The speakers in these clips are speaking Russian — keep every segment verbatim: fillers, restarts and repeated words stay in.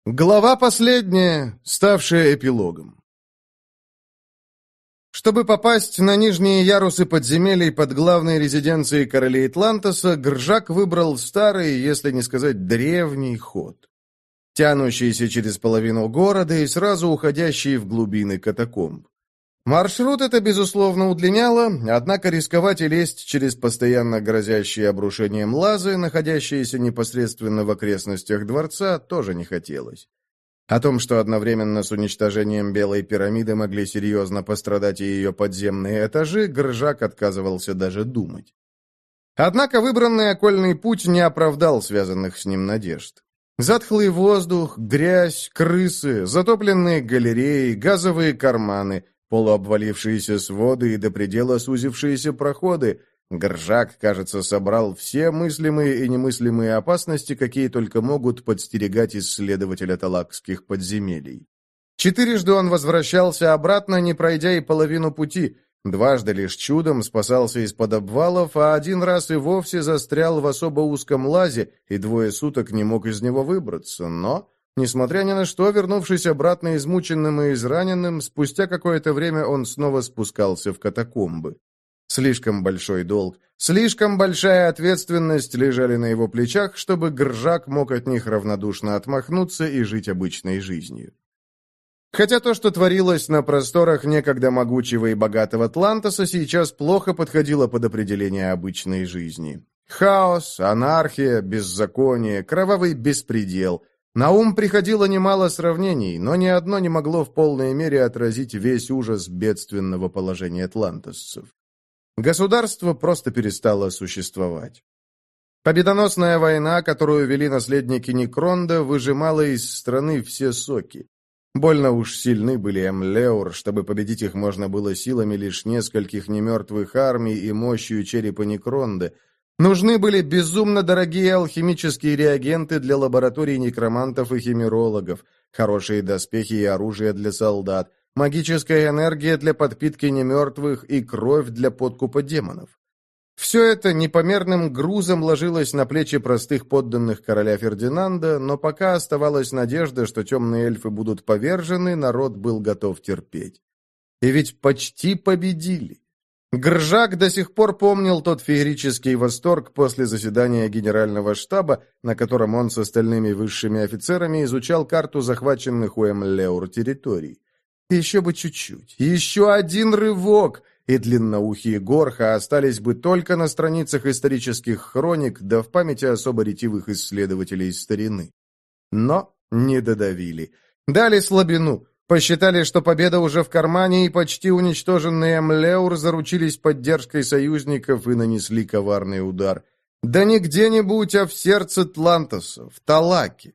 Глава последняя, ставшая эпилогом. Чтобы попасть на нижние ярусы подземелий под главной резиденцией королей Атлантоса, Гржак выбрал старый, если не сказать древний ход, тянущийся через половину города и сразу уходящий в глубины катакомб. Маршрут это, безусловно, удлиняло, однако рисковать и лезть через постоянно грозящие обрушением лазы, находящиеся непосредственно в окрестностях дворца, тоже не хотелось. О том, что одновременно с уничтожением Белой пирамиды могли серьезно пострадать и ее подземные этажи, Гржак отказывался даже думать. Однако выбранный окольный путь не оправдал связанных с ним надежд. Затхлый воздух, грязь, крысы, затопленные галереи, газовые карманы, полуобвалившиеся своды и до предела сузившиеся проходы. Гржак, кажется, собрал все мыслимые и немыслимые опасности, какие только могут подстерегать исследователя талакских подземелий. Четырежды он возвращался обратно, не пройдя и половину пути, дважды лишь чудом спасался из-под обвалов, а один раз и вовсе застрял в особо узком лазе и двое суток не мог из него выбраться, но... Несмотря ни на что, вернувшись обратно измученным и израненным, спустя какое-то время он снова спускался в катакомбы. Слишком большой долг, слишком большая ответственность лежали на его плечах, чтобы Гржак мог от них равнодушно отмахнуться и жить обычной жизнью. Хотя то, что творилось на просторах некогда могучего и богатого Атлантоса, сейчас плохо подходило под определение обычной жизни. Хаос, анархия, беззаконие, кровавый беспредел – на ум приходило немало сравнений, но ни одно не могло в полной мере отразить весь ужас бедственного положения атлантосцев. Государство просто перестало существовать. Победоносная война, которую вели наследники Некронда, выжимала из страны все соки. Больно уж сильны были Эмлеур, чтобы победить их можно было силами лишь нескольких немертвых армий и мощью черепа Некронда. Нужны были безумно дорогие алхимические реагенты для лабораторий некромантов и химерологов, хорошие доспехи и оружие для солдат, магическая энергия для подпитки немертвых и кровь для подкупа демонов. Все это непомерным грузом ложилось на плечи простых подданных короля Фердинанда, но пока оставалась надежда, что темные эльфы будут повержены, народ был готов терпеть. И ведь почти победили. Гржак до сих пор помнил тот феерический восторг после заседания генерального штаба, на котором он с остальными высшими офицерами изучал карту захваченных у Эмлеур территорий. Еще бы чуть-чуть, еще один рывок, и длинноухие горха остались бы только на страницах исторических хроник, да в памяти особо ретивых исследователей старины. Но не додавили. Дали слабину. Посчитали, что победа уже в кармане, и почти уничтоженные Эмлеур заручились поддержкой союзников и нанесли коварный удар. Да не где-нибудь, а в сердце Атлантоса, в Талаке.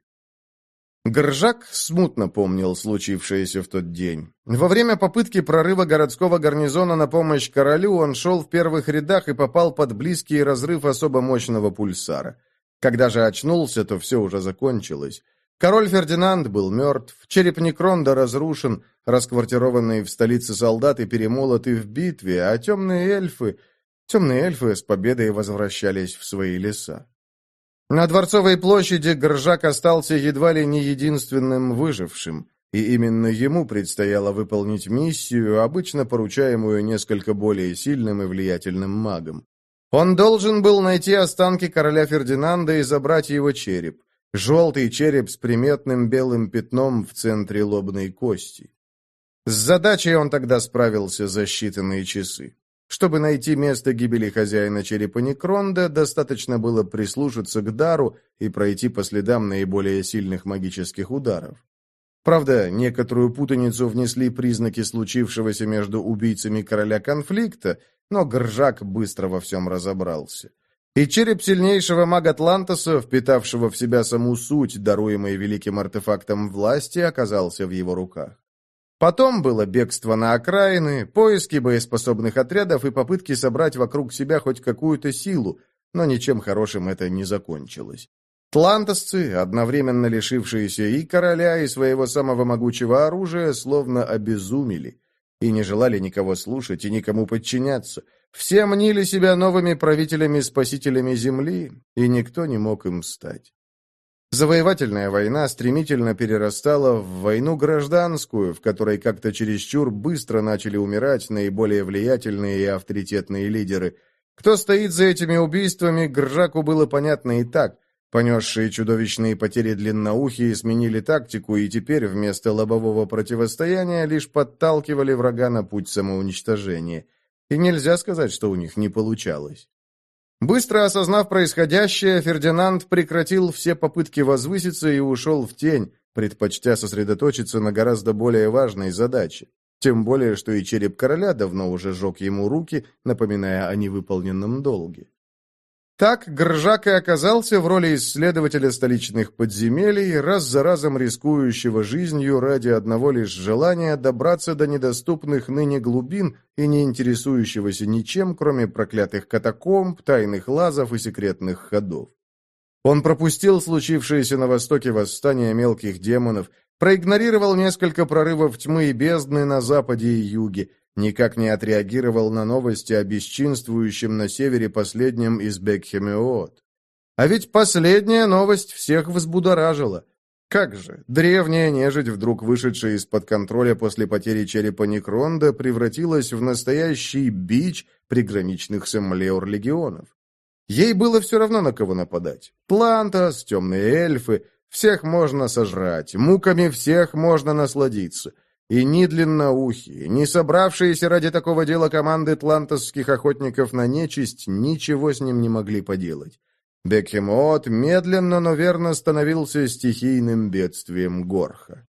Гржак смутно помнил случившееся в тот день. Во время попытки прорыва городского гарнизона на помощь королю он шел в первых рядах и попал под близкий разрыв особо мощного пульсара. Когда же очнулся, то все уже закончилось. Король Фердинанд был мертв, череп Некронда разрушен, расквартированные в столице солдаты перемолоты в битве, а темные эльфы... Темные эльфы с победой возвращались в свои леса. На Дворцовой площади Гржак остался едва ли не единственным выжившим, и именно ему предстояло выполнить миссию, обычно поручаемую несколько более сильным и влиятельным магам. Он должен был найти останки короля Фердинанда и забрать его череп. Желтый череп с приметным белым пятном в центре лобной кости. С задачей он тогда справился за считанные часы. Чтобы найти место гибели хозяина черепа Некронда, достаточно было прислушаться к дару и пройти по следам наиболее сильных магических ударов. Правда, некоторую путаницу внесли признаки случившегося между убийцами короля конфликта, но Гржак быстро во всем разобрался. И череп сильнейшего мага Атлантоса, впитавшего в себя саму суть, даруемой великим артефактом власти, оказался в его руках. Потом было бегство на окраины, поиски боеспособных отрядов и попытки собрать вокруг себя хоть какую-то силу, но ничем хорошим это не закончилось. Атлантосцы, одновременно лишившиеся и короля, и своего самого могучего оружия, словно обезумели и не желали никого слушать и никому подчиняться. Все мнили себя новыми правителями-спасителями земли, и никто не мог им стать. Завоевательная война стремительно перерастала в войну гражданскую, в которой как-то чересчур быстро начали умирать наиболее влиятельные и авторитетные лидеры. Кто стоит за этими убийствами, Гржаку было понятно и так. Понесшие чудовищные потери длинноухие сменили тактику и теперь вместо лобового противостояния лишь подталкивали врага на путь самоуничтожения. И нельзя сказать, что у них не получалось. Быстро осознав происходящее, Фердинанд прекратил все попытки возвыситься и ушел в тень, предпочтя сосредоточиться на гораздо более важной задаче. Тем более, что и череп короля давно уже жег ему руки, напоминая о невыполненном долге. Так Гржак и оказался в роли исследователя столичных подземелий, раз за разом рискующего жизнью ради одного лишь желания добраться до недоступных ныне глубин и не интересующегося ничем, кроме проклятых катакомб, тайных лазов и секретных ходов. Он пропустил случившееся на востоке восстание мелких демонов, проигнорировал несколько прорывов тьмы и бездны на западе и юге, никак не отреагировал на новости о бесчинствующем на севере последнем из Бекхемеот. А ведь последняя новость всех взбудоражила. Как же, древняя нежить, вдруг вышедшая из-под контроля после потери черепа Некронда, превратилась в настоящий бич приграничных с Эмлеор легионов. Ей было все равно, на кого нападать. Плантас, темные эльфы, всех можно сожрать, муками всех можно насладиться. И ни длинноухие, ни собравшиеся ради такого дела команды тлантосских охотников на нечисть ничего с ним не могли поделать. Бекхемот медленно, но верно становился стихийным бедствием Горха.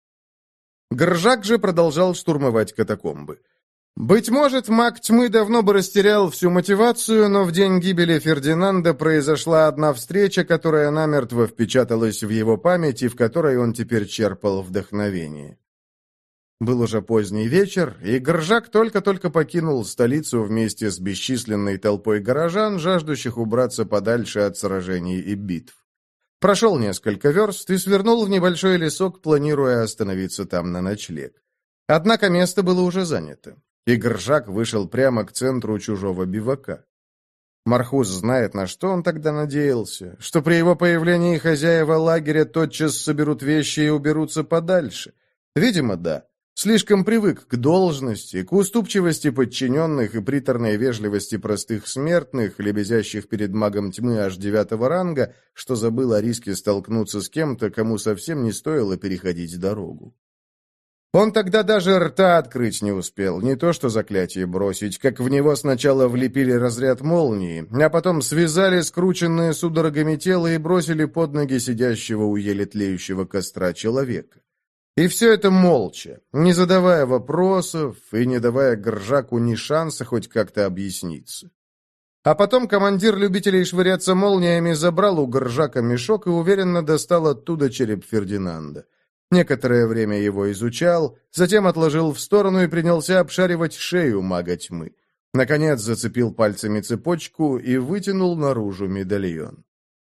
Гржак же продолжал штурмовать катакомбы. Быть может, маг тьмы давно бы растерял всю мотивацию, но в день гибели Фердинанда произошла одна встреча, которая намертво впечаталась в его память и в которой он теперь черпал вдохновение. Был уже поздний вечер, и Гржак только-только покинул столицу вместе с бесчисленной толпой горожан, жаждущих убраться подальше от сражений и битв. Прошел несколько верст и свернул в небольшой лесок, планируя остановиться там на ночлег. Однако место было уже занято, и Гржак вышел прямо к центру чужого бивака. Мархус знает, на что он тогда надеялся, что при его появлении хозяева лагеря тотчас соберут вещи и уберутся подальше. Видимо, да. Слишком привык к должности, к уступчивости подчиненных и приторной вежливости простых смертных, лебезящих перед магом тьмы аж девятого ранга, что забыл о риске столкнуться с кем-то, кому совсем не стоило переходить дорогу. Он тогда даже рта открыть не успел, не то что заклятие бросить, как в него сначала влепили разряд молнии, а потом связали скрученное судорогами тело и бросили под ноги сидящего у еле тлеющего костра человека. И все это молча, не задавая вопросов и не давая Гржаку ни шанса хоть как-то объясниться. А потом командир любителей швыряться молниями забрал у Гржака мешок и уверенно достал оттуда череп Фердинанда. Некоторое время его изучал, затем отложил в сторону и принялся обшаривать шею мага тьмы. Наконец зацепил пальцами цепочку и вытянул наружу медальон.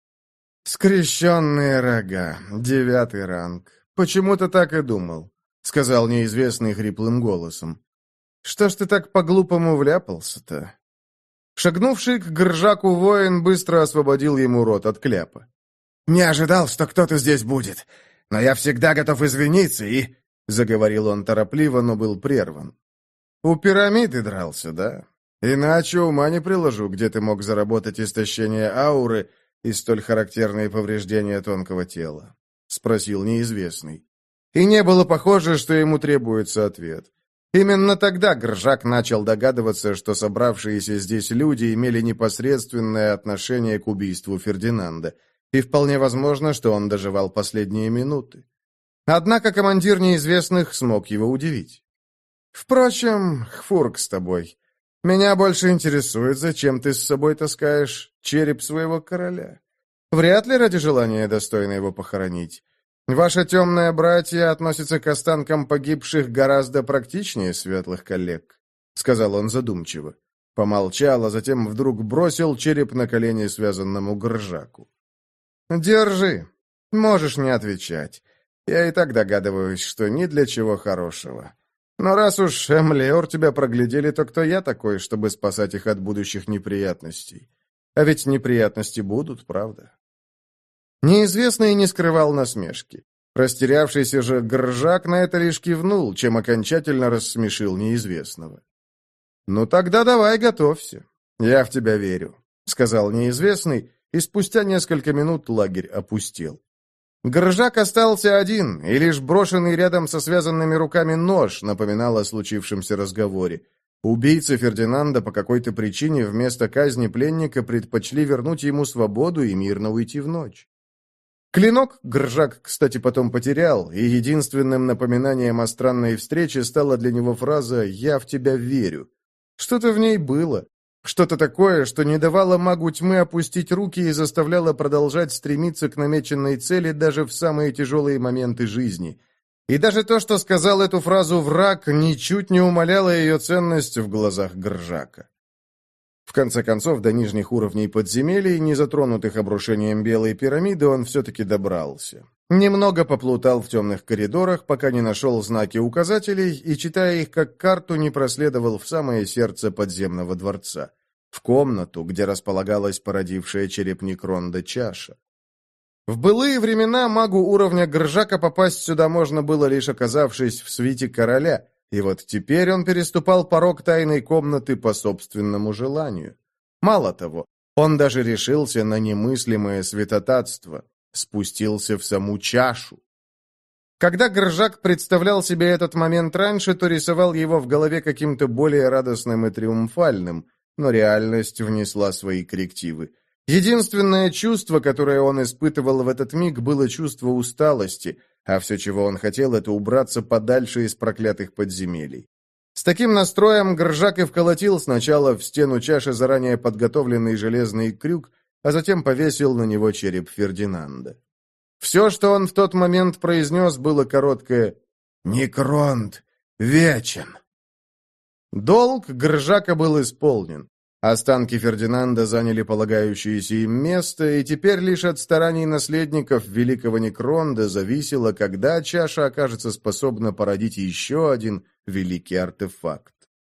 «Скрещенные рога, девятый ранг. Почему-то так и думал», — сказал неизвестный хриплым голосом. «Что ж ты так по-глупому вляпался-то?» Шагнувший к Гржаку воин быстро освободил ему рот от кляпа. «Не ожидал, что кто-то здесь будет, но я всегда готов извиниться и...» — заговорил он торопливо, но был прерван. «У пирамиды дрался, да? Иначе ума не приложу, где ты мог заработать истощение ауры и столь характерные повреждения тонкого тела», — спросил неизвестный. И не было похоже, что ему требуется ответ. Именно тогда Гржак начал догадываться, что собравшиеся здесь люди имели непосредственное отношение к убийству Фердинанда, и вполне возможно, что он доживал последние минуты. Однако командир неизвестных смог его удивить. «Впрочем, хфурк с тобой. Меня больше интересует, зачем ты с собой таскаешь череп своего короля. Вряд ли ради желания достойно его похоронить. Ваша темная братья относится к останкам погибших гораздо практичнее светлых коллег», — сказал он задумчиво. Помолчал, а затем вдруг бросил череп на колени связанному Гржаку. «Держи. Можешь не отвечать. Я и так догадываюсь, что ни для чего хорошего. Но раз уж Эмлеор тебя проглядели, то кто я такой, чтобы спасать их от будущих неприятностей? А ведь неприятности будут, правда?» Неизвестный не скрывал насмешки. Растерявшийся же Гржак на это лишь кивнул, чем окончательно рассмешил неизвестного. «Ну тогда давай готовься. Я в тебя верю», — сказал неизвестный, и спустя несколько минут лагерь опустел. Гржак остался один, и лишь брошенный рядом со связанными руками нож напоминал о случившемся разговоре. Убийцы Фердинанда по какой-то причине вместо казни пленника предпочли вернуть ему свободу и мирно уйти в ночь. Клинок Гржак, кстати, потом потерял, и единственным напоминанием о странной встрече стала для него фраза «Я в тебя верю». Что-то в ней было. Что-то такое, что не давало магу тьмы опустить руки и заставляло продолжать стремиться к намеченной цели даже в самые тяжелые моменты жизни. И даже то, что сказал эту фразу враг, ничуть не умаляло ее ценность в глазах Гржака. В конце концов, до нижних уровней подземелий, не затронутых обрушением Белой пирамиды, он все-таки добрался. Немного поплутал в темных коридорах, пока не нашел знаки указателей, и, читая их как карту, не проследовал в самое сердце подземного дворца, в комнату, где располагалась породившая череп Некронда чаша. В былые времена магу уровня Гржака попасть сюда можно было, лишь оказавшись в свите короля, и вот теперь он переступал порог тайной комнаты по собственному желанию. Мало того, он даже решился на немыслимое святотатство, спустился в саму чашу. Когда Гржак представлял себе этот момент раньше, то рисовал его в голове каким-то более радостным и триумфальным, но реальность внесла свои коррективы. Единственное чувство, которое он испытывал в этот миг, было чувство усталости, а все, чего он хотел, это убраться подальше из проклятых подземелий. С таким настроем Гржак и вколотил сначала в стену чаши заранее подготовленный железный крюк, а затем повесил на него череп Фердинанда. Все, что он в тот момент произнес, было короткое «Некронт вечен». Долг Гржака был исполнен. Останки Фердинанда заняли полагающееся им место, и теперь лишь от стараний наследников великого Некронда зависело, когда чаша окажется способна породить еще один великий артефакт.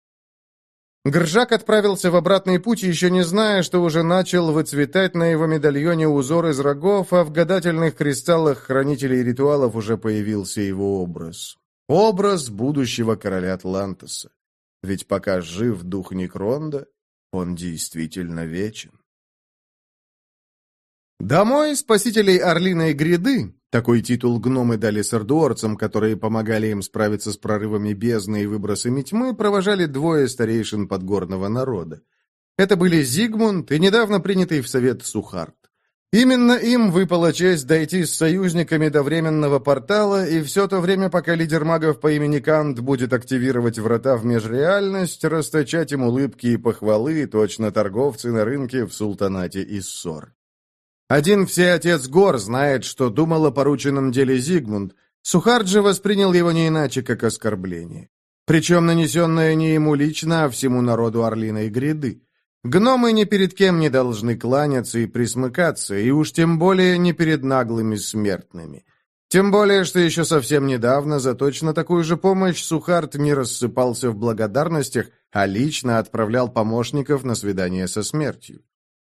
Гржак отправился в обратный путь, еще не зная, что уже начал выцветать на его медальоне узор из рогов, а в гадательных кристаллах хранителей ритуалов уже появился его образ. Образ будущего короля Атлантоса. Ведь пока жив дух Некронда, он действительно вечен. Домой спасителей Орлиной гряды, такой титул гномы дали сардуорцам, которые помогали им справиться с прорывами бездны и выбросами тьмы, провожали двое старейшин подгорного народа. Это были Зигмунд и недавно принятый в совет Сухард. Именно им выпала честь дойти с союзниками до временного портала, и все то время, пока лидер магов по имени Кант будет активировать врата в межреальность, расточать им улыбки и похвалы, точно торговцы на рынке в султанате Иссор. Один всеотец гор знает, что думал о порученном деле Зигмунд, Сухард же воспринял его не иначе, как оскорбление. Причем нанесенное не ему лично, а всему народу Орлиной гряды. Гномы ни перед кем не должны кланяться и присмыкаться, и уж тем более не перед наглыми смертными. Тем более, что еще совсем недавно за точно такую же помощь Сухард не рассыпался в благодарностях, а лично отправлял помощников на свидание со смертью.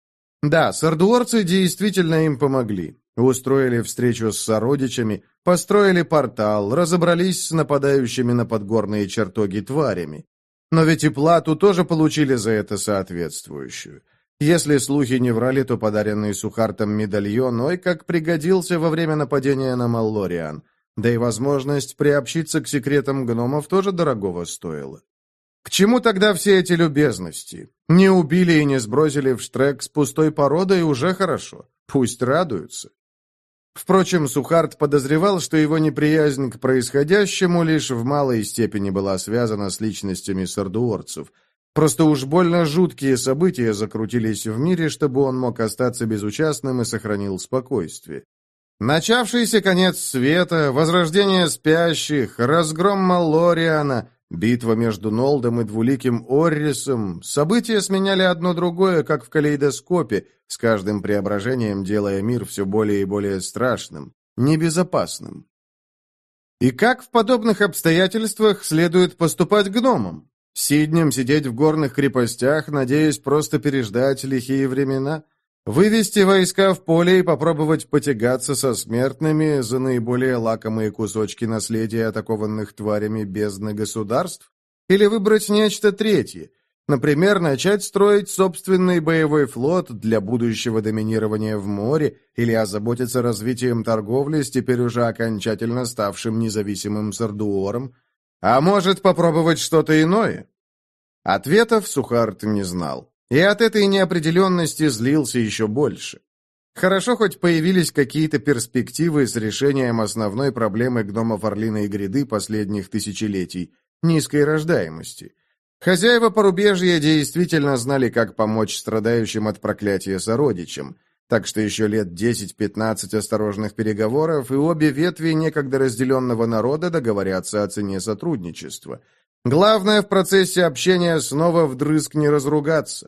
Да, сардуорцы действительно им помогли. Устроили встречу с сородичами, построили портал, разобрались с нападающими на подгорные чертоги тварями. Но ведь и плату тоже получили за это соответствующую. Если слухи не врали, то подаренный Сухартом медальон, ой, как пригодился во время нападения на Маллориан. Да и возможность приобщиться к секретам гномов тоже дорогого стоила. К чему тогда все эти любезности? Не убили и не сбросили в штрек с пустой породой уже хорошо. Пусть радуются. Впрочем, Сухард подозревал, что его неприязнь к происходящему лишь в малой степени была связана с личностями сардуорцев. Просто уж больно жуткие события закрутились в мире, чтобы он мог остаться безучастным и сохранил спокойствие. Начавшийся конец света, возрождение спящих, разгром Маллориана, битва между Нолдом и двуликим Оррисом, события сменяли одно другое, как в калейдоскопе, с каждым преображением делая мир все более и более страшным, небезопасным. И как в подобных обстоятельствах следует поступать гномам? Сиднем сидеть в горных крепостях, надеясь просто переждать лихие времена? Вывести войска в поле и попробовать потягаться со смертными за наиболее лакомые кусочки наследия атакованных тварями бездны государств? Или выбрать нечто третье? Например, начать строить собственный боевой флот для будущего доминирования в море или озаботиться развитием торговли с теперь уже окончательно ставшим независимым Сардуором? А может, попробовать что-то иное? Ответов Сухарт не знал. И от этой неопределенности злился еще больше. Хорошо, хоть появились какие-то перспективы с решением основной проблемы гномов Орлиной гряды последних тысячелетий – низкой рождаемости. Хозяева порубежья действительно знали, как помочь страдающим от проклятия сородичам, так что еще лет десять-пятнадцать осторожных переговоров, и обе ветви некогда разделенного народа договорятся о цене сотрудничества. Главное в процессе общения снова вдрызг не разругаться.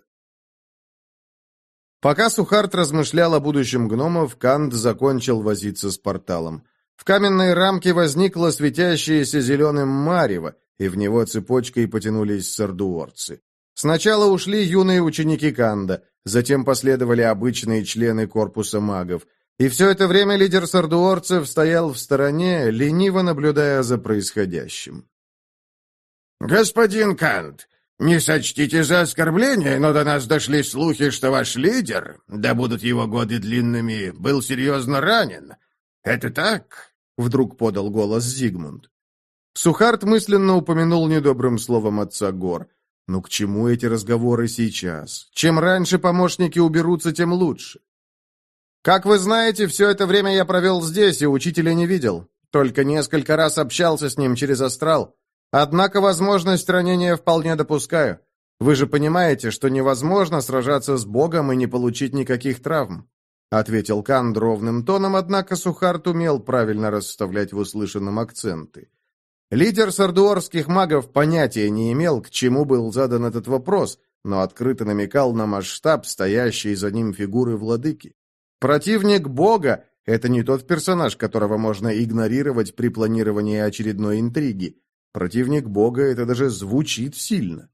Пока Сухарт размышлял о будущем гномов, Канд закончил возиться с порталом. В каменной рамке возникло светящееся зеленым марево, и в него цепочкой потянулись сардуорцы. Сначала ушли юные ученики Канда, затем последовали обычные члены корпуса магов. И все это время лидер сардуорцев стоял в стороне, лениво наблюдая за происходящим. «Господин Канд, не сочтите за оскорбление, но до нас дошли слухи, что ваш лидер, да будут его годы длинными, был серьезно ранен. Это так?» — вдруг подал голос Зигмунд. Сухарт мысленно упомянул недобрым словом отца Гор. «Ну к чему эти разговоры сейчас? Чем раньше помощники уберутся, тем лучше». «Как вы знаете, все это время я провел здесь и учителя не видел. Только несколько раз общался с ним через астрал. Однако возможность ранения вполне допускаю. Вы же понимаете, что невозможно сражаться с Богом и не получить никаких травм», — ответил Канд ровным тоном, однако Сухарт умел правильно расставлять в услышанном акценты. Лидер сардуорских магов понятия не имел, к чему был задан этот вопрос, но открыто намекал на масштаб стоящей за ним фигуры владыки. Противник Бога — это не тот персонаж, которого можно игнорировать при планировании очередной интриги. Противник Бога — это даже звучит сильно.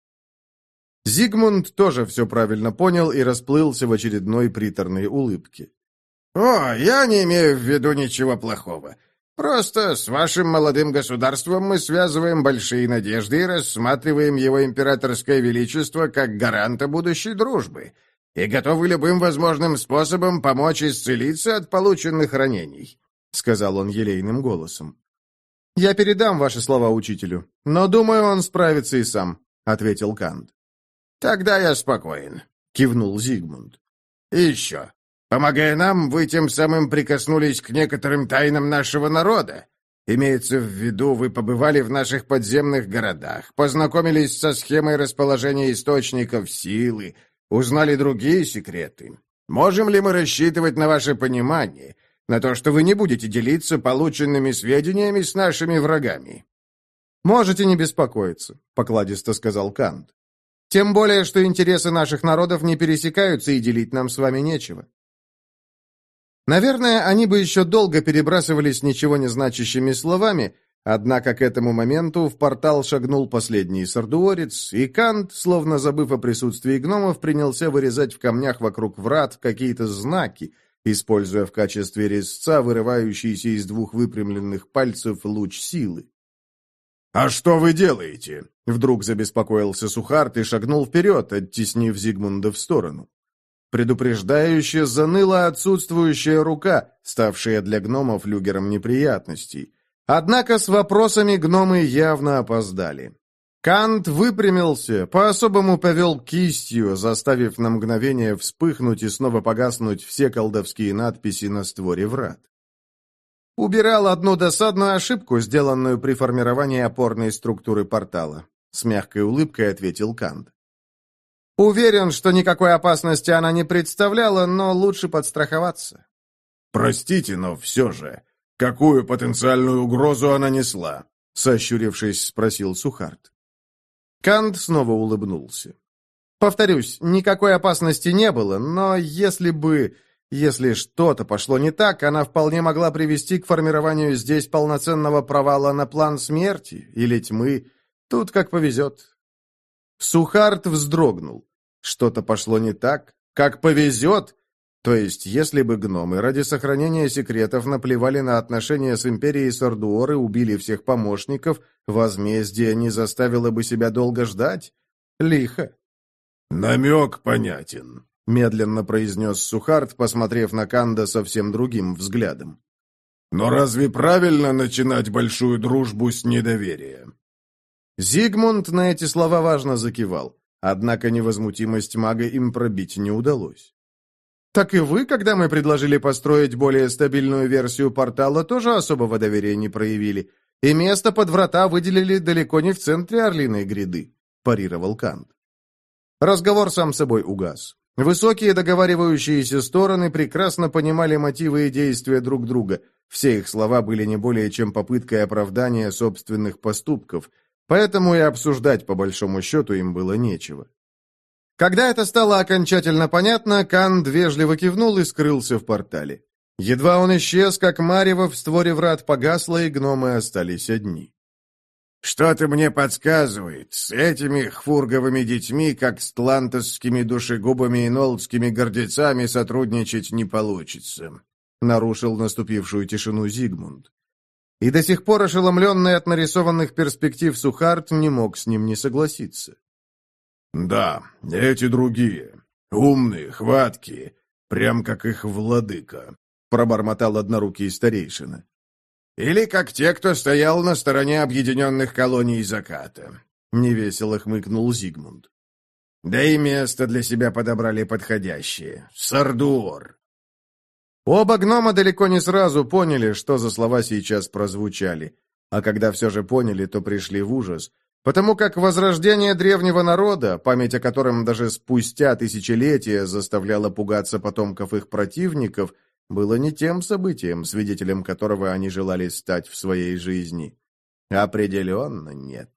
Зигмунд тоже все правильно понял и расплылся в очередной приторной улыбке. «О, я не имею в виду ничего плохого. Просто с вашим молодым государством мы связываем большие надежды и рассматриваем его императорское величество как гаранта будущей дружбы, и готовы любым возможным способом помочь исцелиться от полученных ранений», — сказал он елейным голосом. «Я передам ваши слова учителю, но, думаю, он справится и сам», — ответил Канд. «Тогда я спокоен», — кивнул Зигмунд. «И еще. Помогая нам, вы тем самым прикоснулись к некоторым тайнам нашего народа. Имеется в виду, вы побывали в наших подземных городах, познакомились со схемой расположения источников силы, узнали другие секреты. Можем ли мы рассчитывать на ваше понимание, на то, что вы не будете делиться полученными сведениями с нашими врагами?» «Можете не беспокоиться», — покладисто сказал Канд. «Тем более, что интересы наших народов не пересекаются, и делить нам с вами нечего». Наверное, они бы еще долго перебрасывались ничего не значащими словами, однако к этому моменту в портал шагнул последний сардуорец, и Канд, словно забыв о присутствии гномов, принялся вырезать в камнях вокруг врат какие-то знаки, используя в качестве резца вырывающийся из двух выпрямленных пальцев луч силы. «А что вы делаете?» Вдруг забеспокоился Сухарт и шагнул вперед, оттеснив Зигмунда в сторону. Предупреждающе заныла отсутствующая рука, ставшая для гномов люгером неприятностей. Однако с вопросами гномы явно опоздали. Канд выпрямился, по-особому повел кистью, заставив на мгновение вспыхнуть и снова погаснуть все колдовские надписи на створе врат. Убирал одну досадную ошибку, сделанную при формировании опорной структуры портала. С мягкой улыбкой ответил Канд. Уверен, что никакой опасности она не представляла, но лучше подстраховаться. «Простите, но все же, какую потенциальную угрозу она несла?» Сощурившись, спросил Сухарт. Канд снова улыбнулся. «Повторюсь, никакой опасности не было, но если бы... Если что-то пошло не так, она вполне могла привести к формированию здесь полноценного провала на план смерти или тьмы. Тут как повезет». Сухарт вздрогнул. Что-то пошло не так? Как повезет. То есть, если бы гномы ради сохранения секретов наплевали на отношения с империей Сардуор и убили всех помощников, возмездие не заставило бы себя долго ждать? Лихо. «Намек понятен», — медленно произнес Сухард, посмотрев на Канда совсем другим взглядом. «Но разве правильно начинать большую дружбу с недоверия?» Зигмунд на эти слова важно закивал, однако невозмутимость мага им пробить не удалось. «Так и вы, когда мы предложили построить более стабильную версию портала, тоже особого доверия не проявили, и место под врата выделили далеко не в центре Орлиной гряды», – парировал Кант. Разговор сам собой угас. Высокие договаривающиеся стороны прекрасно понимали мотивы и действия друг друга. Все их слова были не более чем попыткой оправдания собственных поступков, поэтому и обсуждать по большому счету им было нечего. Когда это стало окончательно понятно, Канд вежливо кивнул и скрылся в портале. Едва он исчез, как марево в створе врат погасло, и гномы остались одни. «Что-то мне подсказывает, с этими хфурговыми детьми, как с тлантосскими душегубами и нолдскими гордецами, сотрудничать не получится», — нарушил наступившую тишину Зигмунд. И до сих пор ошеломленный от нарисованных перспектив Сухард не мог с ним не согласиться. «Да, эти другие. Умные, хваткие, прям как их владыка», — пробормотал однорукий старейшина. «Или как те, кто стоял на стороне объединенных колоний заката», — невесело хмыкнул Зигмунд. «Да и место для себя подобрали подходящее. Сардуор». Оба гнома далеко не сразу поняли, что за слова сейчас прозвучали, а когда все же поняли, то пришли в ужас, потому как возрождение древнего народа, память о котором даже спустя тысячелетия заставляла пугаться потомков их противников, было не тем событием, свидетелем которого они желали стать в своей жизни. Определенно нет.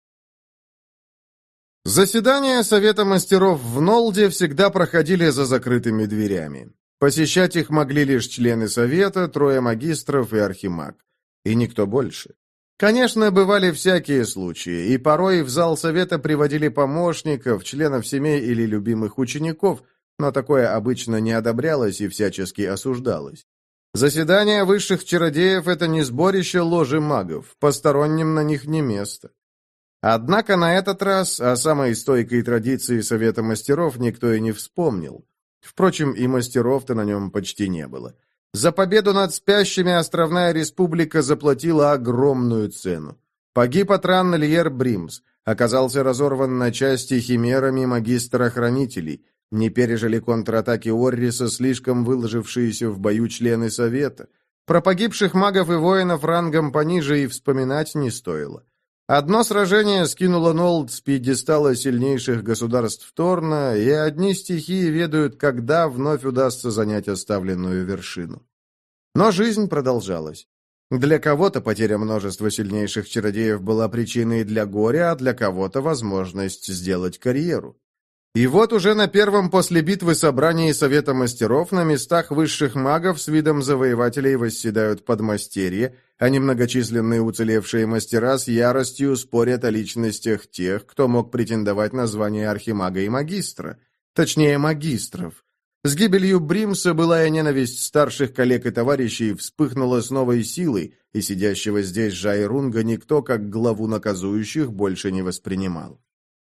Заседания Совета мастеров в Нолде всегда проходили за закрытыми дверями. Посещать их могли лишь члены Совета, трое магистров и архимаг. И никто больше. Конечно, бывали всякие случаи, и порой в зал Совета приводили помощников, членов семей или любимых учеников, но такое обычно не одобрялось и всячески осуждалось. Заседания высших чародеев – это не сборище ложи магов, посторонним на них не место. Однако на этот раз о самой стойкой традиции Совета мастеров никто и не вспомнил. Впрочем, и мастеров-то на нем почти не было. За победу над спящими Островная Республика заплатила огромную цену. Погиб Атран Льер Бримс, оказался разорван на части химерами магистра-хранителей, не пережили контратаки Орриса, слишком выложившиеся в бою члены Совета. Про погибших магов и воинов рангом пониже и вспоминать не стоило. Одно сражение скинуло Нолд с пьедестала сильнейших государств Торна, и одни стихии ведают, когда вновь удастся занять оставленную вершину. Но жизнь продолжалась. Для кого-то потеря множества сильнейших чародеев была причиной для горя, а для кого-то возможность сделать карьеру. И вот уже на первом после битвы собрании Совета мастеров на местах высших магов с видом завоевателей восседают подмастерья, а немногочисленные уцелевшие мастера с яростью спорят о личностях тех, кто мог претендовать на звание архимага и магистра. Точнее, магистров. С гибелью Бримса былая ненависть старших коллег и товарищей вспыхнула с новой силой, и сидящего здесь Жайрунга никто, как главу наказующих, больше не воспринимал.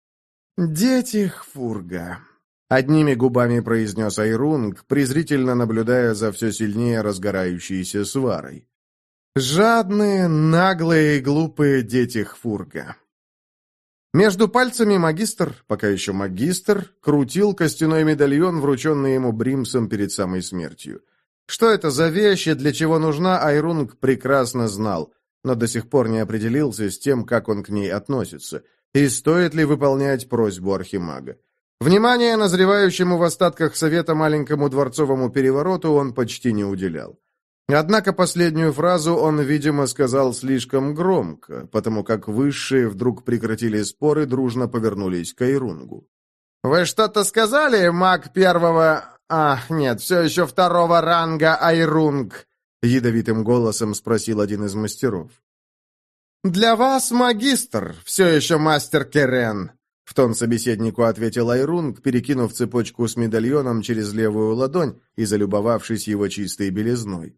«Дети Хфурга», — одними губами произнес Айрунг, презрительно наблюдая за все сильнее разгорающейся сварой. «Жадные, наглые и глупые дети Хфурга». Между пальцами магистр, пока еще магистр, крутил костяной медальон, врученный ему Бримсом перед самой смертью. Что это за вещь и для чего нужна, Айрунг прекрасно знал, но до сих пор не определился с тем, как он к ней относится, и стоит ли выполнять просьбу архимага. Внимания назревающему в остатках Совета маленькому дворцовому перевороту он почти не уделял. Однако последнюю фразу он, видимо, сказал слишком громко, потому как высшие вдруг прекратили спор и дружно повернулись к Айрунгу. «Вы что-то сказали, маг первого... Ах, нет, все еще второго ранга Айрунг?» — ядовитым голосом спросил один из мастеров. «Для вас, магистр, все еще мастер Керен», — В тон собеседнику ответил Айрунг, перекинув цепочку с медальоном через левую ладонь и залюбовавшись его чистой белизной.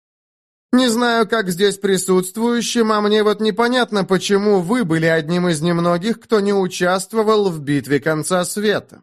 «Не знаю, как здесь присутствующим, а мне вот непонятно, почему вы были одним из немногих, кто не участвовал в битве конца света».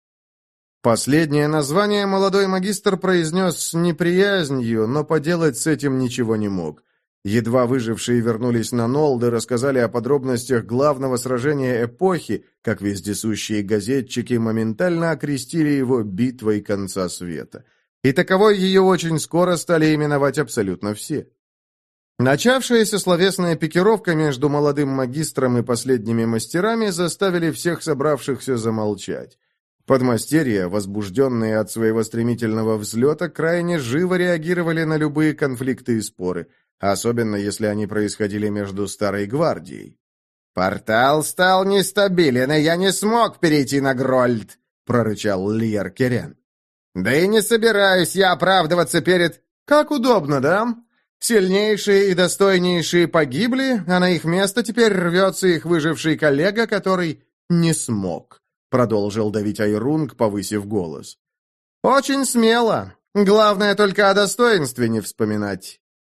Последнее название молодой магистр произнес с неприязнью, но поделать с этим ничего не мог. Едва выжившие вернулись на Нолд и рассказали о подробностях главного сражения эпохи, как вездесущие газетчики моментально окрестили его «битвой конца света». И таковой ее очень скоро стали именовать абсолютно все. Начавшаяся словесная пикировка между молодым магистром и последними мастерами заставили всех собравшихся замолчать. Подмастерья, возбужденные от своего стремительного взлета, крайне живо реагировали на любые конфликты и споры, особенно если они происходили между Старой Гвардией. «Портал стал нестабилен, и я не смог перейти на Грольд», — прорычал Льер Керен. «Да и не собираюсь я оправдываться перед...» «Как удобно, да? Сильнейшие и достойнейшие погибли, а на их место теперь рвется их выживший коллега, который не смог», — продолжил давить Айрунг, повысив голос. «Очень смело. Главное только о достоинстве не вспоминать».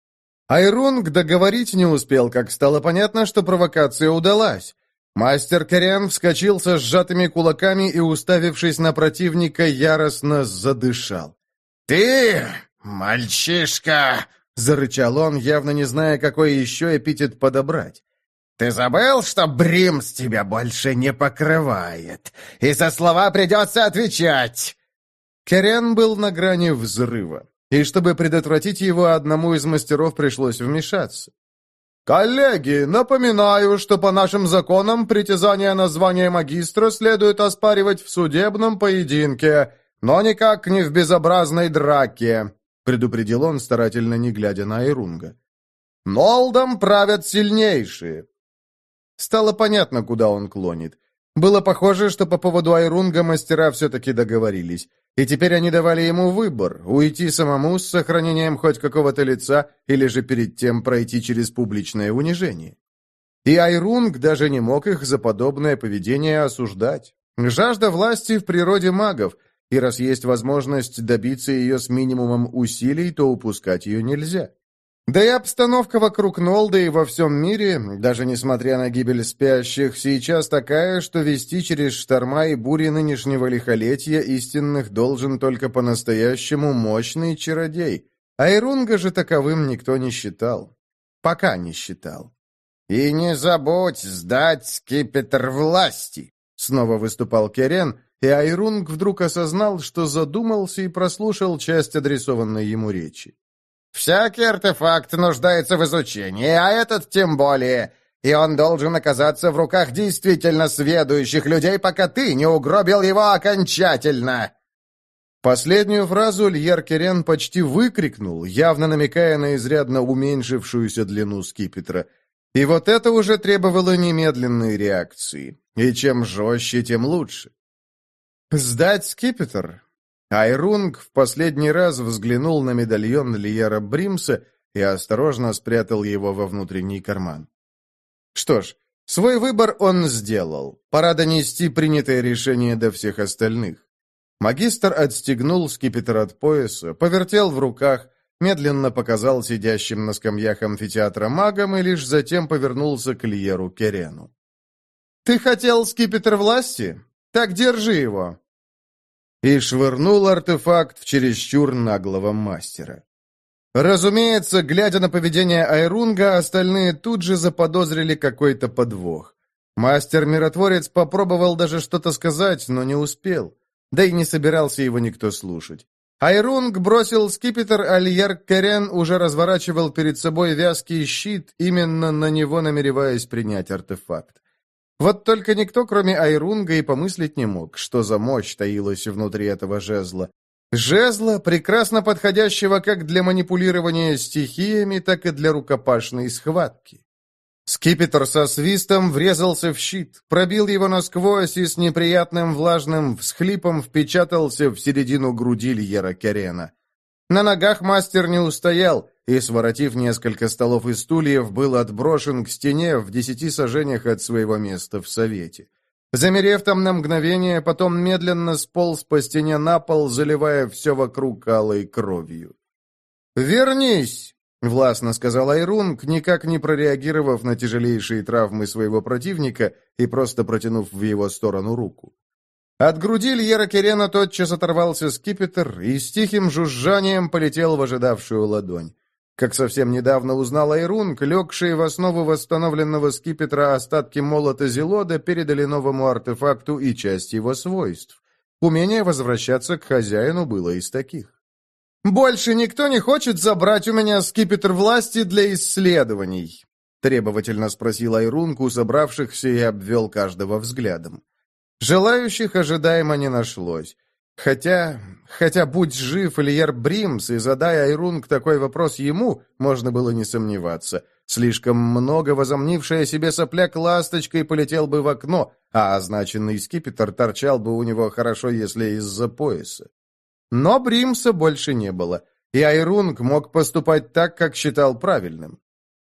Айрунг договорить не успел, как стало понятно, что провокация удалась. Мастер Керен вскочил со сжатыми кулаками и, уставившись на противника, яростно задышал. «Ты, мальчишка!» — зарычал он, явно не зная, какой еще эпитет подобрать. «Ты забыл, что Бримс тебя больше не покрывает, и за слова придется отвечать!» Керен был на грани взрыва, и чтобы предотвратить его, одному из мастеров пришлось вмешаться. «Коллеги, напоминаю, что по нашим законам притязание на звание магистра следует оспаривать в судебном поединке, но никак не в безобразной драке», — предупредил он, старательно не глядя на Айрунга. «Нолдом правят сильнейшие». Стало понятно, куда он клонит. Было похоже, что по поводу Айрунга мастера все-таки договорились. И теперь они давали ему выбор – уйти самому с сохранением хоть какого-то лица или же перед тем пройти через публичное унижение. И Айрунг даже не мог их за подобное поведение осуждать. Жажда власти в природе магов, и раз есть возможность добиться ее с минимумом усилий, то упускать ее нельзя. Да и обстановка вокруг Нолда и во всем мире, даже несмотря на гибель спящих, сейчас такая, что вести через шторма и бури нынешнего лихолетия истинных должен только по-настоящему мощный чародей. Айрунга же таковым никто не считал. Пока не считал. «И не забудь сдать скипетр власти!» Снова выступал Керен, и Айрунг вдруг осознал, что задумался и прослушал часть адресованной ему речи. «Всякий артефакт нуждается в изучении, а этот тем более, и он должен оказаться в руках действительно сведущих людей, пока ты не угробил его окончательно!» Последнюю фразу Льер Керен почти выкрикнул, явно намекая на изрядно уменьшившуюся длину скипетра. И вот это уже требовало немедленной реакции, и чем жестче, тем лучше. «Сдать скипетр?» Айрунг в последний раз взглянул на медальон Льера Бримса и осторожно спрятал его во внутренний карман. Что ж, свой выбор он сделал. Пора донести принятое решение до всех остальных. Магистр отстегнул скипетр от пояса, повертел в руках, медленно показал сидящим на скамьях амфитеатра магам и лишь затем повернулся к Льеру Керену. «Ты хотел скипетр власти? Так держи его!» И швырнул артефакт в чересчур наглого мастера. Разумеется, глядя на поведение Айрунга, остальные тут же заподозрили какой-то подвох. Мастер-миротворец попробовал даже что-то сказать, но не успел. Да и не собирался его никто слушать. Айрунг бросил скипетр, а Льер Керен уже разворачивал перед собой вязкий щит, именно на него намереваясь принять артефакт. Вот только никто, кроме Айрунга, и помыслить не мог, что за мощь таилась внутри этого жезла. Жезла, прекрасно подходящего как для манипулирования стихиями, так и для рукопашной схватки. Скипетр со свистом врезался в щит, пробил его насквозь и с неприятным влажным всхлипом впечатался в середину груди Льера Керена. На ногах мастер не устоял и, своротив несколько столов и стульев, был отброшен к стене в десяти сажениях от своего места в совете. Замерев там на мгновение, потом медленно сполз по стене на пол, заливая все вокруг алой кровью. «Вернись!» — властно сказал Айрунг, никак не прореагировав на тяжелейшие травмы своего противника и просто протянув в его сторону руку. От груди Льера Керена тотчас оторвался скипетр и с тихим жужжанием полетел в ожидавшую ладонь. Как совсем недавно узнал Айрунг, легшие в основу восстановленного скипетра остатки молота Зелода передали новому артефакту и часть его свойств. Умение возвращаться к хозяину было из таких. «Больше никто не хочет забрать у меня скипетр власти для исследований?» Требовательно спросил Айрунг у собравшихся и обвел каждого взглядом. Желающих ожидаемо не нашлось. Хотя, хотя будь жив Льер Бримс, и задая Айрунг такой вопрос ему, можно было не сомневаться. Слишком много возомнивший о себе сопляк ласточкой полетел бы в окно, а означенный скипетр торчал бы у него хорошо, если из-за пояса. Но Бримса больше не было, и Айрунг мог поступать так, как считал правильным.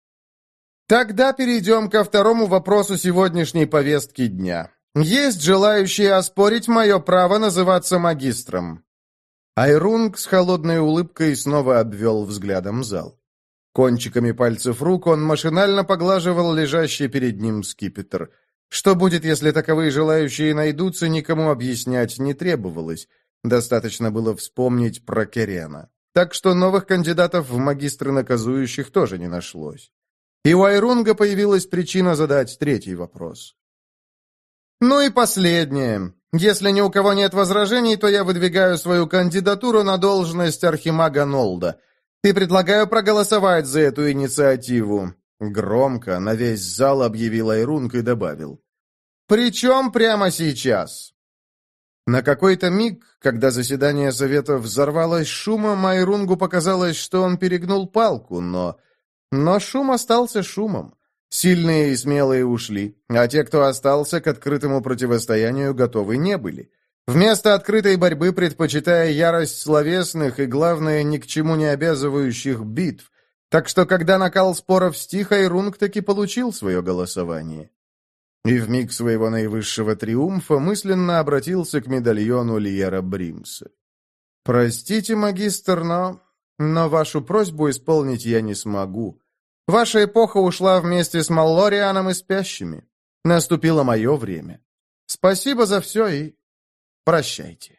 Тогда перейдем ко второму вопросу сегодняшней повестки дня. Есть желающие оспорить мое право называться магистром?» Айрунг с холодной улыбкой снова обвел взглядом зал. Кончиками пальцев рук он машинально поглаживал лежащий перед ним скипетр. Что будет, если таковые желающие найдутся, никому объяснять не требовалось. Достаточно было вспомнить про Керена. Так что новых кандидатов в магистры наказующих тоже не нашлось. И у Айрунга появилась причина задать третий вопрос. «Ну и последнее. Если ни у кого нет возражений, то я выдвигаю свою кандидатуру на должность архимага Нолда. И предлагаю проголосовать за эту инициативу». Громко на весь зал объявил Айрунг и добавил. «Причем прямо сейчас». На какой-то миг, когда заседание совета взорвалось шумом, Айрунгу показалось, что он перегнул палку, но... Но шум остался шумом. Сильные и смелые ушли, а те, кто остался, к открытому противостоянию готовы не были. Вместо открытой борьбы предпочитая ярость словесных и, главное, ни к чему не обязывающих битв. Так что, когда накал споров стих, Айрунг таки получил свое голосование. И в миг своего наивысшего триумфа мысленно обратился к медальону Льера Бримса. «Простите, магистр, но... но вашу просьбу исполнить я не смогу. Ваша эпоха ушла вместе с Маллорианом и спящими. Наступило мое время. Спасибо за все и... прощайте».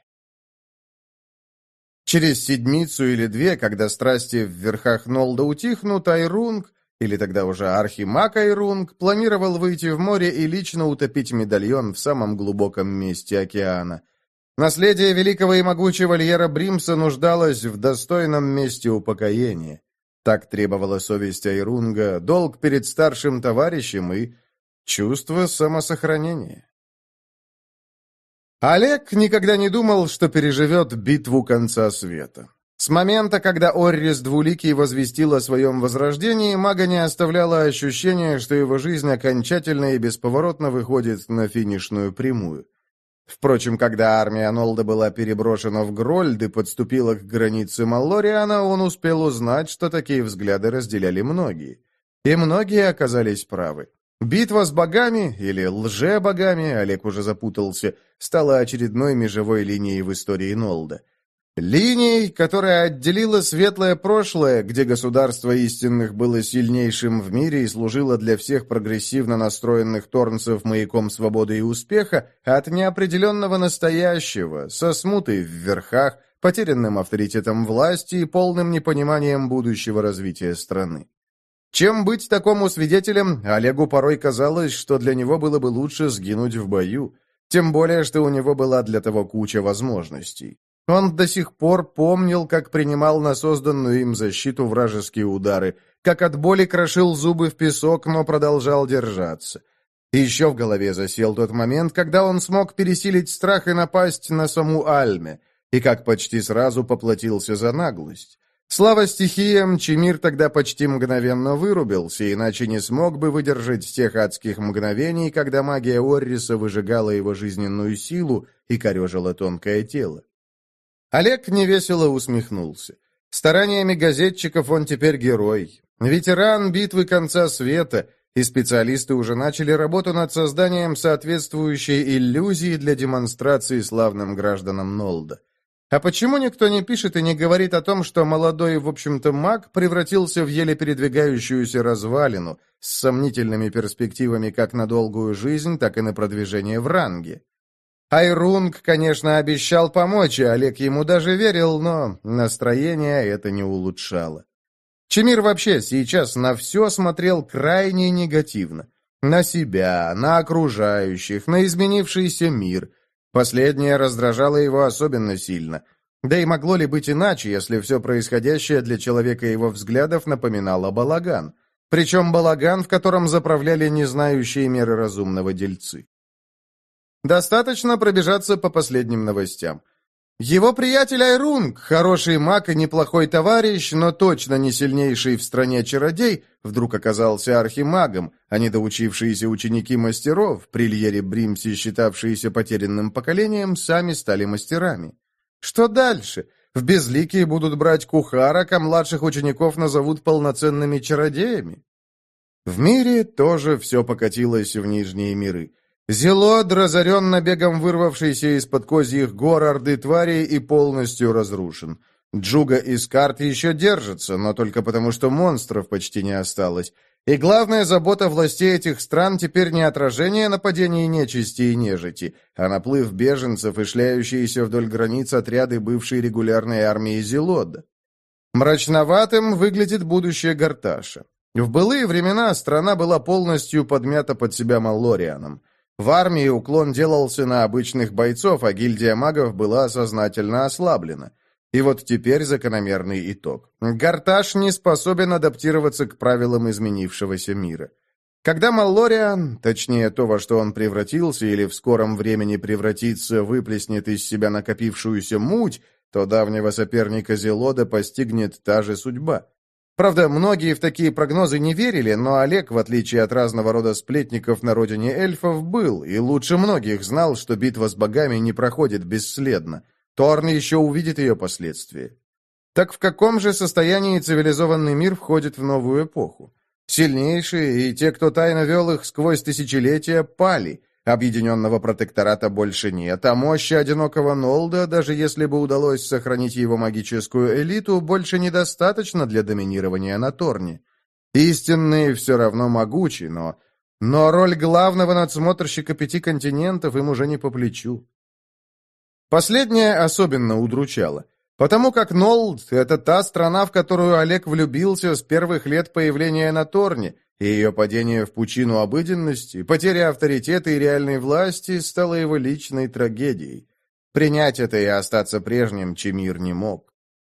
Через седмицу или две, когда страсти в верхах Нолда утихнут, Айрунг, или тогда уже архимаг Айрунг, планировал выйти в море и лично утопить медальон в самом глубоком месте океана. Наследие великого и могучего Льера Бримса нуждалось в достойном месте упокоения. Так требовала совесть Айрунга, долг перед старшим товарищем и чувство самосохранения. Олег никогда не думал, что переживет битву конца света. С момента, когда Оррис Двуликий возвестил о своем возрождении, мага не оставляло ощущения, что его жизнь окончательно и бесповоротно выходит на финишную прямую. Впрочем, когда армия Нолда была переброшена в Грольд и подступила к границе Маллориана, он успел узнать, что такие взгляды разделяли многие. И многие оказались правы. Битва с богами, или лже-богами, Олег уже запутался, стала очередной межевой линией в истории Нолда. Линией, которая отделила светлое прошлое, где государство истинных было сильнейшим в мире и служило для всех прогрессивно настроенных торнцев маяком свободы и успеха, от неопределенного настоящего, со смутой в верхах, потерянным авторитетом власти и полным непониманием будущего развития страны. Чем быть такому свидетелем, Олегу порой казалось, что для него было бы лучше сгинуть в бою, тем более, что у него была для того куча возможностей. Он до сих пор помнил, как принимал на созданную им защиту вражеские удары, как от боли крошил зубы в песок, но продолжал держаться. И еще в голове засел тот момент, когда он смог пересилить страх и напасть на саму Альме, и как почти сразу поплатился за наглость. Слава стихиям, Чимир тогда почти мгновенно вырубился, иначе не смог бы выдержать тех адских мгновений, когда магия Орриса выжигала его жизненную силу и корежила тонкое тело. Олег невесело усмехнулся. Стараниями газетчиков он теперь герой. Ветеран битвы конца света, и специалисты уже начали работу над созданием соответствующей иллюзии для демонстрации славным гражданам Нолда. А почему никто не пишет и не говорит о том, что молодой, в общем-то, маг превратился в еле передвигающуюся развалину с сомнительными перспективами как на долгую жизнь, так и на продвижение в ранге? Айрунг, конечно, обещал помочь, и Олег ему даже верил, но настроение это не улучшало. Чимир вообще сейчас на все смотрел крайне негативно. На себя, на окружающих, на изменившийся мир. Последнее раздражало его особенно сильно. Да и могло ли быть иначе, если все происходящее для человека его взглядов напоминало балаган? Причем балаган, в котором заправляли не знающие меры разумного дельцы. Достаточно пробежаться по последним новостям. Его приятель Айрунг, хороший маг и неплохой товарищ, но точно не сильнейший в стране чародей, вдруг оказался архимагом, а недоучившиеся ученики мастеров, при Льере Бримсе считавшиеся потерянным поколением, сами стали мастерами. Что дальше? В Безликие будут брать кухарок, а младших учеников назовут полноценными чародеями? В мире тоже все покатилось в нижние миры. Зелод, разорен набегом вырвавшийся из-под козьих гор орды тварей, и полностью разрушен. Джуга и Скарт еще держатся, но только потому, что монстров почти не осталось. И главная забота властей этих стран теперь не отражение нападений нечисти и нежити, а наплыв беженцев и шляющиеся вдоль границ отряды бывшей регулярной армии Зелода. Мрачноватым выглядит будущее Гарташа. В былые времена страна была полностью подмята под себя Маллорианом. В армии уклон делался на обычных бойцов, а гильдия магов была сознательно ослаблена. И вот теперь закономерный итог. Гарташ не способен адаптироваться к правилам изменившегося мира. Когда Маллориан, точнее то, во что он превратился или в скором времени превратится, выплеснет из себя накопившуюся муть, то давнего соперника Зелода постигнет та же судьба. Правда, многие в такие прогнозы не верили, но Олег, в отличие от разного рода сплетников на родине эльфов, был, и лучше многих знал, что битва с богами не проходит бесследно. Торн еще увидит ее последствия. Так в каком же состоянии цивилизованный мир входит в новую эпоху? Сильнейшие и те, кто тайно вел их сквозь тысячелетия, пали. Объединенного протектората больше нет, а мощи одинокого Нолда, даже если бы удалось сохранить его магическую элиту, больше недостаточно для доминирования на Торне. Истинные все равно могучи, но... Но роль главного надсмотрщика пяти континентов им уже не по плечу. Последнее особенно удручало, потому как Нолд — это та страна, в которую Олег влюбился с первых лет появления на Торне, и ее падение в пучину обыденности, потеря авторитета и реальной власти стало его личной трагедией. Принять это и остаться прежним Чимир не мог.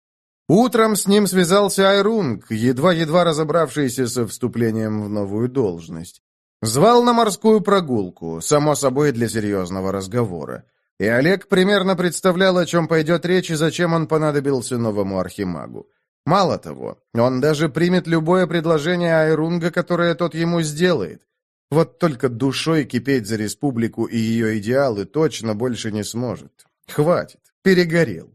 Утром с ним связался Айрунг, едва-едва разобравшийся со вступлением в новую должность. Звал на морскую прогулку, само собой для серьезного разговора. И Олег примерно представлял, о чем пойдет речь и зачем он понадобился новому архимагу. Мало того, он даже примет любое предложение Айрунга, которое тот ему сделает. Вот только душой кипеть за республику и ее идеалы точно больше не сможет. Хватит, перегорел.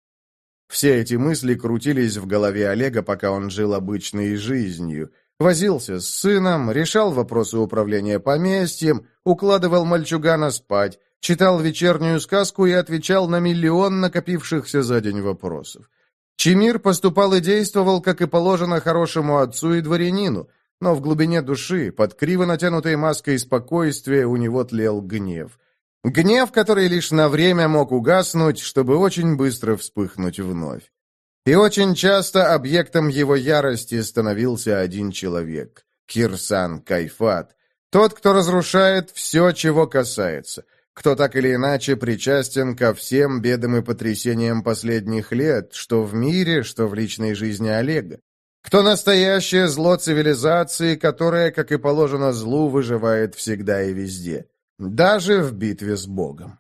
Все эти мысли крутились в голове Олега, пока он жил обычной жизнью. Возился с сыном, решал вопросы управления поместьем, укладывал мальчугана спать, читал вечернюю сказку и отвечал на миллион накопившихся за день вопросов. Чимир поступал и действовал, как и положено хорошему отцу и дворянину, но в глубине души, под криво натянутой маской спокойствия, у него тлел гнев. Гнев, который лишь на время мог угаснуть, чтобы очень быстро вспыхнуть вновь. И очень часто объектом его ярости становился один человек — Кирсан Кайфат, тот, кто разрушает все, чего касается, кто так или иначе причастен ко всем бедам и потрясениям последних лет, что в мире, что в личной жизни Олега. Кто настоящее зло цивилизации, которое, как и положено злу, выживает всегда и везде, даже в битве с Богом.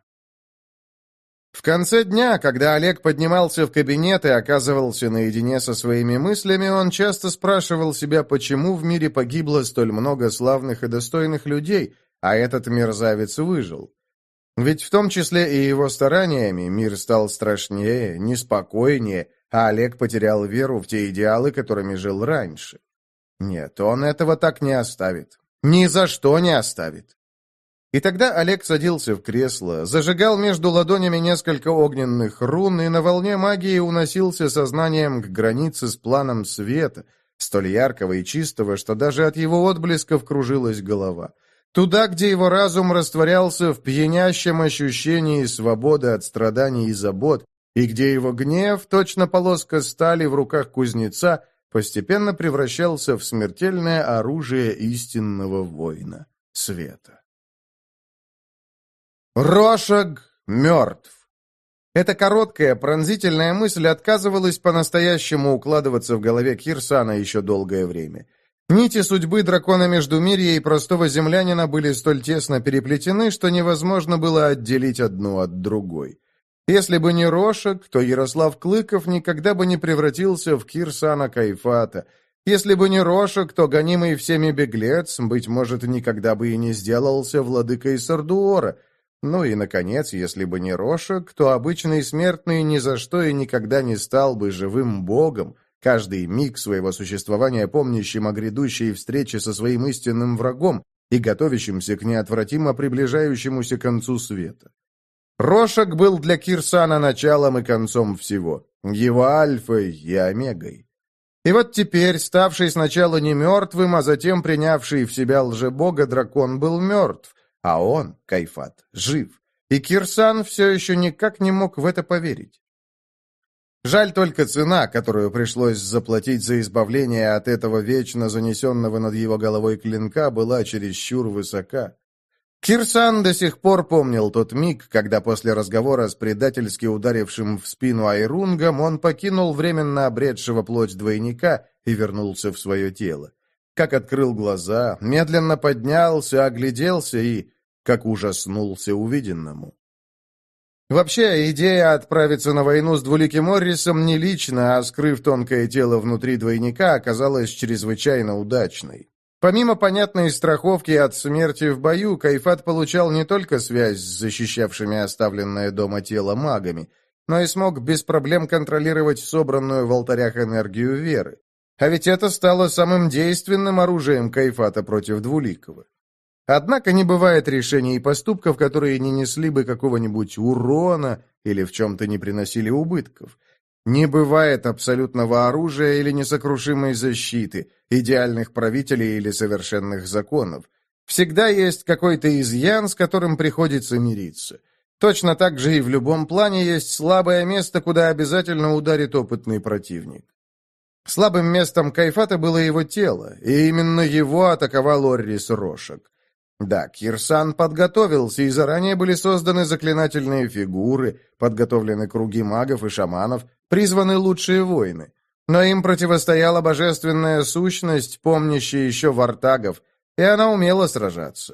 В конце дня, когда Олег поднимался в кабинет и оказывался наедине со своими мыслями, он часто спрашивал себя, почему в мире погибло столь много славных и достойных людей, а этот мерзавец выжил. Ведь в том числе и его стараниями мир стал страшнее, неспокойнее, а Олег потерял веру в те идеалы, которыми жил раньше. Нет, он этого так не оставит. Ни за что не оставит. И тогда Олег садился в кресло, зажигал между ладонями несколько огненных рун и на волне магии уносился сознанием к границе с планом света, столь яркого и чистого, что даже от его отблесков кружилась голова. Туда, где его разум растворялся в пьянящем ощущении свободы от страданий и забот, и где его гнев, точно полоска стали в руках кузнеца, постепенно превращался в смертельное оружие истинного воина света. Рошаг мертв. Эта короткая, пронзительная мысль отказывалась по-настоящему укладываться в голове Кирсана еще долгое время. Нити судьбы дракона Междумирья и простого землянина были столь тесно переплетены, что невозможно было отделить одну от другой. Если бы не Рошаг, то Ярослав Клыков никогда бы не превратился в Кирсана Кайфата. Если бы не Рошаг, то гонимый всеми беглец, быть может, никогда бы и не сделался владыкой Сардуора. Ну и, наконец, если бы не Рошаг, то обычный смертный ни за что и никогда не стал бы живым богом, каждый миг своего существования помнящим о грядущей встрече со своим истинным врагом и готовящимся к неотвратимо приближающемуся концу света. Рошаг был для Кирсана началом и концом всего, его альфой и омегой. И вот теперь, ставший сначала не мертвым, а затем принявший в себя лжебога, дракон был мертв, а он, Кайфат, жив. И Кирсан все еще никак не мог в это поверить. Жаль только цена, которую пришлось заплатить за избавление от этого вечно занесенного над его головой клинка, была чересчур высока. Кирсан до сих пор помнил тот миг, когда после разговора с предательски ударившим в спину Айрунгом он покинул временно обретшего плоть двойника и вернулся в свое тело. Как открыл глаза, медленно поднялся, огляделся и как ужаснулся увиденному. Вообще, идея отправиться на войну с Двуликим Оррисом не лично, а скрыв тонкое тело внутри двойника, оказалась чрезвычайно удачной. Помимо понятной страховки от смерти в бою, Кайфат получал не только связь с защищавшими оставленное дома тело магами, но и смог без проблем контролировать собранную в алтарях энергию веры. А ведь это стало самым действенным оружием Кайфата против Двуликого. Однако не бывает решений и поступков, которые не несли бы какого-нибудь урона или в чем-то не приносили убытков. Не бывает абсолютного оружия или несокрушимой защиты, идеальных правителей или совершенных законов. Всегда есть какой-то изъян, с которым приходится мириться. Точно так же и в любом плане есть слабое место, куда обязательно ударит опытный противник. Слабым местом Кайфата было его тело, и именно его атаковал Оррис Рошаг. Да, Кирсан подготовился, и заранее были созданы заклинательные фигуры, подготовлены круги магов и шаманов, призваны лучшие воины. Но им противостояла божественная сущность, помнящая еще вартагов, и она умела сражаться.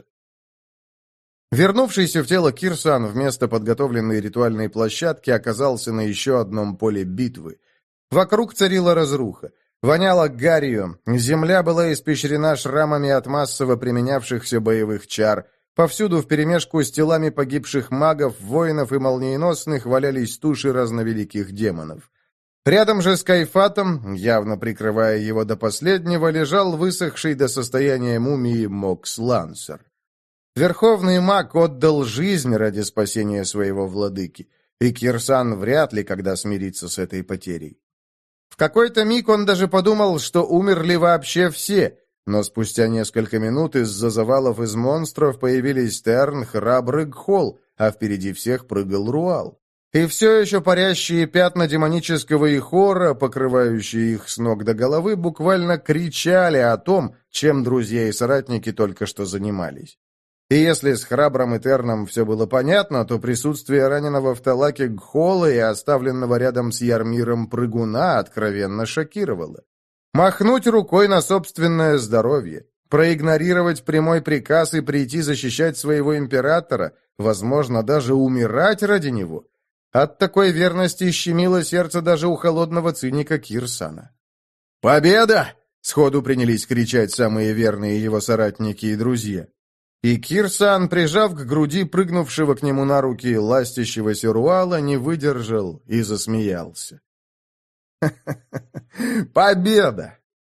Вернувшийся в тело Кирсан вместо подготовленной ритуальной площадки оказался на еще одном поле битвы. Вокруг царила разруха. Воняло гарью, земля была испещрена шрамами от массово применявшихся боевых чар. Повсюду вперемешку с телами погибших магов, воинов и молниеносных валялись туши разновеликих демонов. Рядом же с Кайфатом, явно прикрывая его до последнего, лежал высохший до состояния мумии Мокс Лансер. Верховный маг отдал жизнь ради спасения своего владыки, и Кирсан вряд ли когда смирится с этой потерей. В какой-то миг он даже подумал, что умерли вообще все, но спустя несколько минут из-за завалов из монстров появились Терн, Храбр и Гхол, а впереди всех прыгал Руал. И все еще парящие пятна демонического ихора, покрывающие их с ног до головы, буквально кричали о том, чем друзья и соратники только что занимались. И если с Храбром и Терном все было понятно, то присутствие раненого в Талаке Гхола и оставленного рядом с Ярмиром прыгуна откровенно шокировало. Махнуть рукой на собственное здоровье, проигнорировать прямой приказ и прийти защищать своего императора, возможно, даже умирать ради него. От такой верности щемило сердце даже у холодного циника Кирсана. «Победа!» — сходу принялись кричать самые верные его соратники и друзья. И Кирсан, прижав к груди прыгнувшего к нему на руки ластящегося Руала, не выдержал и засмеялся. «Победа!»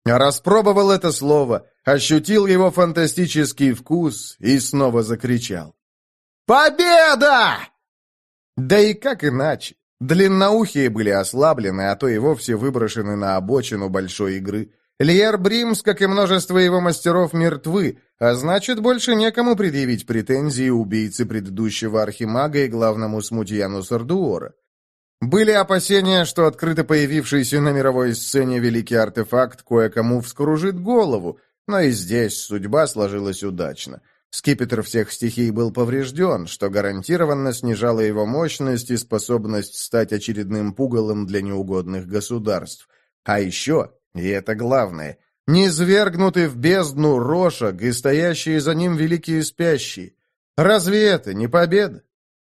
Распробовал это слово, ощутил его фантастический вкус и снова закричал. «Победа!» Да и как иначе? Длинноухие были ослаблены, а то и вовсе выброшены на обочину большой игры. Льер Бримс, как и множество его мастеров, мертвы, а значит, больше некому предъявить претензии убийце предыдущего архимага и главному смутьяну Сардуора. Были опасения, что открыто появившийся на мировой сцене великий артефакт кое-кому вскружит голову, но и здесь судьба сложилась удачно. Скипетр всех стихий был поврежден, что гарантированно снижало его мощность и способность стать очередным пугалом для неугодных государств. А еще, и это главное, низвергнуты в бездну Рошаг и стоящие за ним великие спящие. Разве это не победа?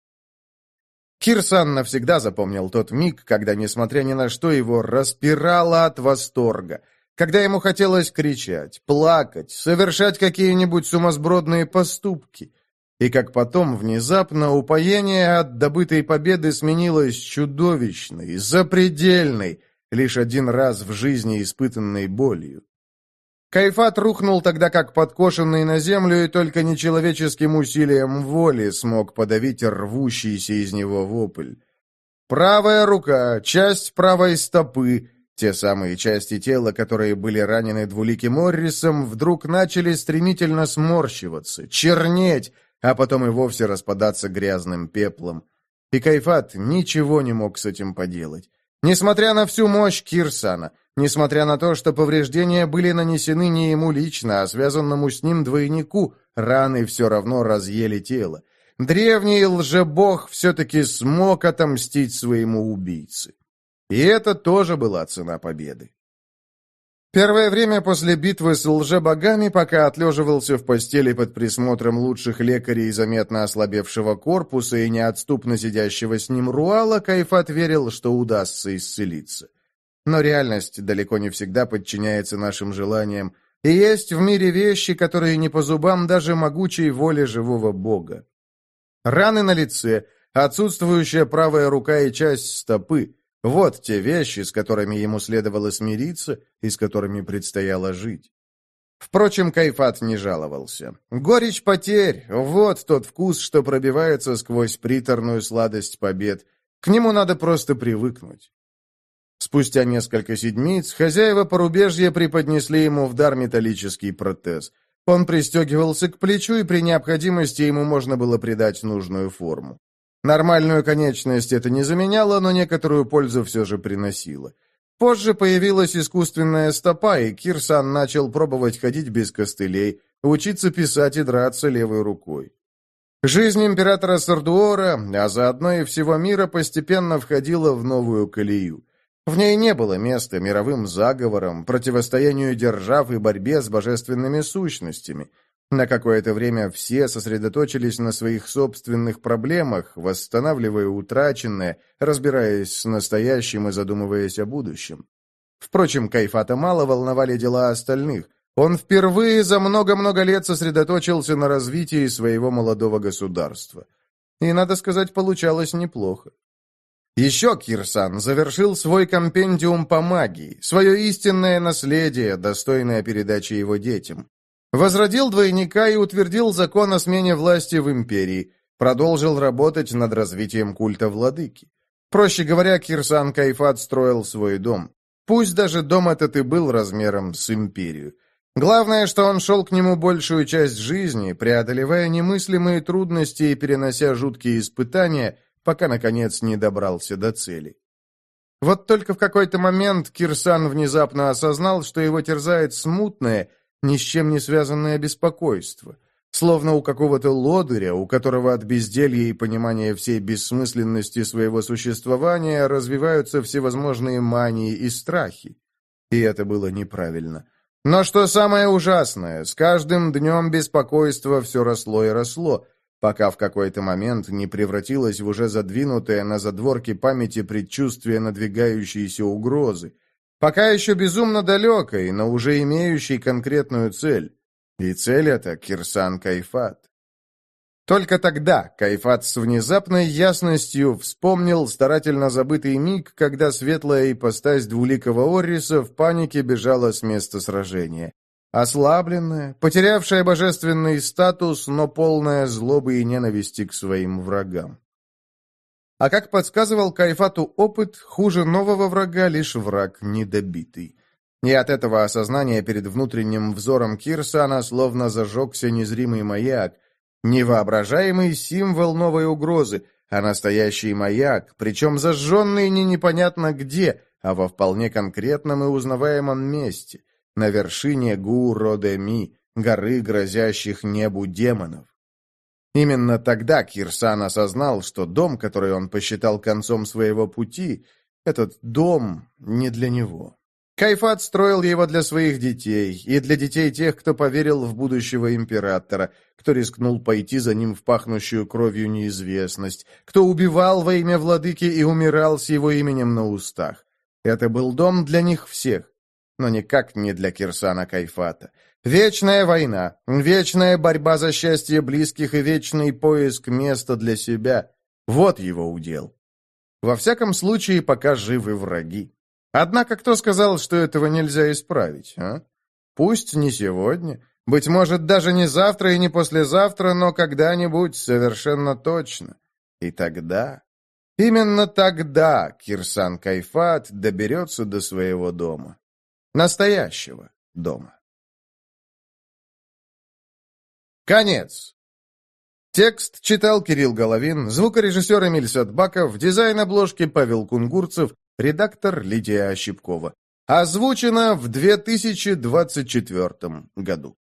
Кирсан навсегда запомнил тот миг, когда, несмотря ни на что, его распирало от восторга, когда ему хотелось кричать, плакать, совершать какие-нибудь сумасбродные поступки, и как потом внезапно упоение от добытой победы сменилось чудовищной, запредельной, лишь один раз в жизни испытанной болью. Кайфат рухнул тогда как подкошенный на землю, и только нечеловеческим усилием воли смог подавить рвущийся из него вопль. Правая рука, часть правой стопы, те самые части тела, которые были ранены двуликим Моррисом, вдруг начали стремительно сморщиваться, чернеть, а потом и вовсе распадаться грязным пеплом. И Кайфат ничего не мог с этим поделать. Несмотря на всю мощь Кирсана, несмотря на то, что повреждения были нанесены не ему лично, а связанному с ним двойнику, раны все равно разъели тело. Древний лжебог все-таки смог отомстить своему убийце. И это тоже была цена победы. Первое время после битвы с лжебогами, пока отлеживался в постели под присмотром лучших лекарей заметно ослабевшего корпуса и неотступно сидящего с ним Руала, Кайфат верил, что удастся исцелиться. Но реальность далеко не всегда подчиняется нашим желаниям, и есть в мире вещи, которые не по зубам даже могучей воле живого бога. Раны на лице, отсутствующая правая рука и часть стопы — вот те вещи, с которыми ему следовало смириться и с которыми предстояло жить. Впрочем, Кайфат не жаловался. Горечь потерь — вот тот вкус, что пробивается сквозь приторную сладость побед. К нему надо просто привыкнуть. Спустя несколько седмиц хозяева порубежья преподнесли ему в дар металлический протез. Он пристегивался к плечу, и при необходимости ему можно было придать нужную форму. Нормальную конечность это не заменяло, но некоторую пользу все же приносило. Позже появилась искусственная стопа, и Кирсан начал пробовать ходить без костылей, учиться писать и драться левой рукой. Жизнь императора Сардуора, а заодно и всего мира, постепенно входила в новую колею. В ней не было места мировым заговорам, противостоянию держав и борьбе с божественными сущностями. На какое-то время все сосредоточились на своих собственных проблемах, восстанавливая утраченное, разбираясь с настоящим и задумываясь о будущем. Впрочем, Кайфата мало волновали дела остальных. Он впервые за много-много лет сосредоточился на развитии своего молодого государства. И, надо сказать, получалось неплохо. Еще Кирсан завершил свой компендиум по магии, свое истинное наследие, достойное передачи его детям. Возродил двойника и утвердил закон о смене власти в империи, продолжил работать над развитием культа владыки. Проще говоря, Кирсан Кайфат строил свой дом. Пусть даже дом этот и был размером с империю. Главное, что он шел к нему большую часть жизни, преодолевая немыслимые трудности и перенося жуткие испытания, пока, наконец, не добрался до цели. Вот только в какой-то момент Кирсан внезапно осознал, что его терзает смутное, ни с чем не связанное беспокойство, словно у какого-то лодыря, у которого от безделья и понимания всей бессмысленности своего существования развиваются всевозможные мании и страхи. И это было неправильно. Но что самое ужасное, с каждым днем беспокойство все росло и росло, пока в какой-то момент не превратилось в уже задвинутое на задворки памяти предчувствие надвигающейся угрозы, пока еще безумно далекой, но уже имеющей конкретную цель. И цель эта — Кирсан Кайфат. Только тогда Кайфат с внезапной ясностью вспомнил старательно забытый миг, когда светлая ипостась двуликого Орриса в панике бежала с места сражения. Ослабленная, потерявшая божественный статус, но полная злобы и ненависти к своим врагам. А как подсказывал Кайфату опыт, хуже нового врага лишь враг недобитый. И от этого осознания перед внутренним взором Кирсана словно зажегся незримый маяк, невоображаемый символ новой угрозы, а настоящий маяк, причем зажженный не непонятно где, а во вполне конкретном и узнаваемом месте, на вершине Гу-Ро-Де-Ми, горы, грозящих небу демонов. Именно тогда Кирсан осознал, что дом, который он посчитал концом своего пути, этот дом не для него. Кайфат строил его для своих детей, и для детей тех, кто поверил в будущего императора, кто рискнул пойти за ним в пахнущую кровью неизвестность, кто убивал во имя владыки и умирал с его именем на устах. Это был дом для них всех, но никак не для Кирсана Кайфата. Вечная война, вечная борьба за счастье близких и вечный поиск места для себя — вот его удел. Во всяком случае, пока живы враги. Однако кто сказал, что этого нельзя исправить, а? Пусть не сегодня, быть может, даже не завтра и не послезавтра, но когда-нибудь совершенно точно. И тогда, именно тогда Кирсан Кайфат доберется до своего дома. Настоящего дома. Конец. Текст читал Кирилл Головин, звукорежиссер Эмиль Садбаков, дизайн обложки Павел Кунгурцев, редактор Лидия Ощепкова. Озвучено в две тысячи двадцать четвёртом году.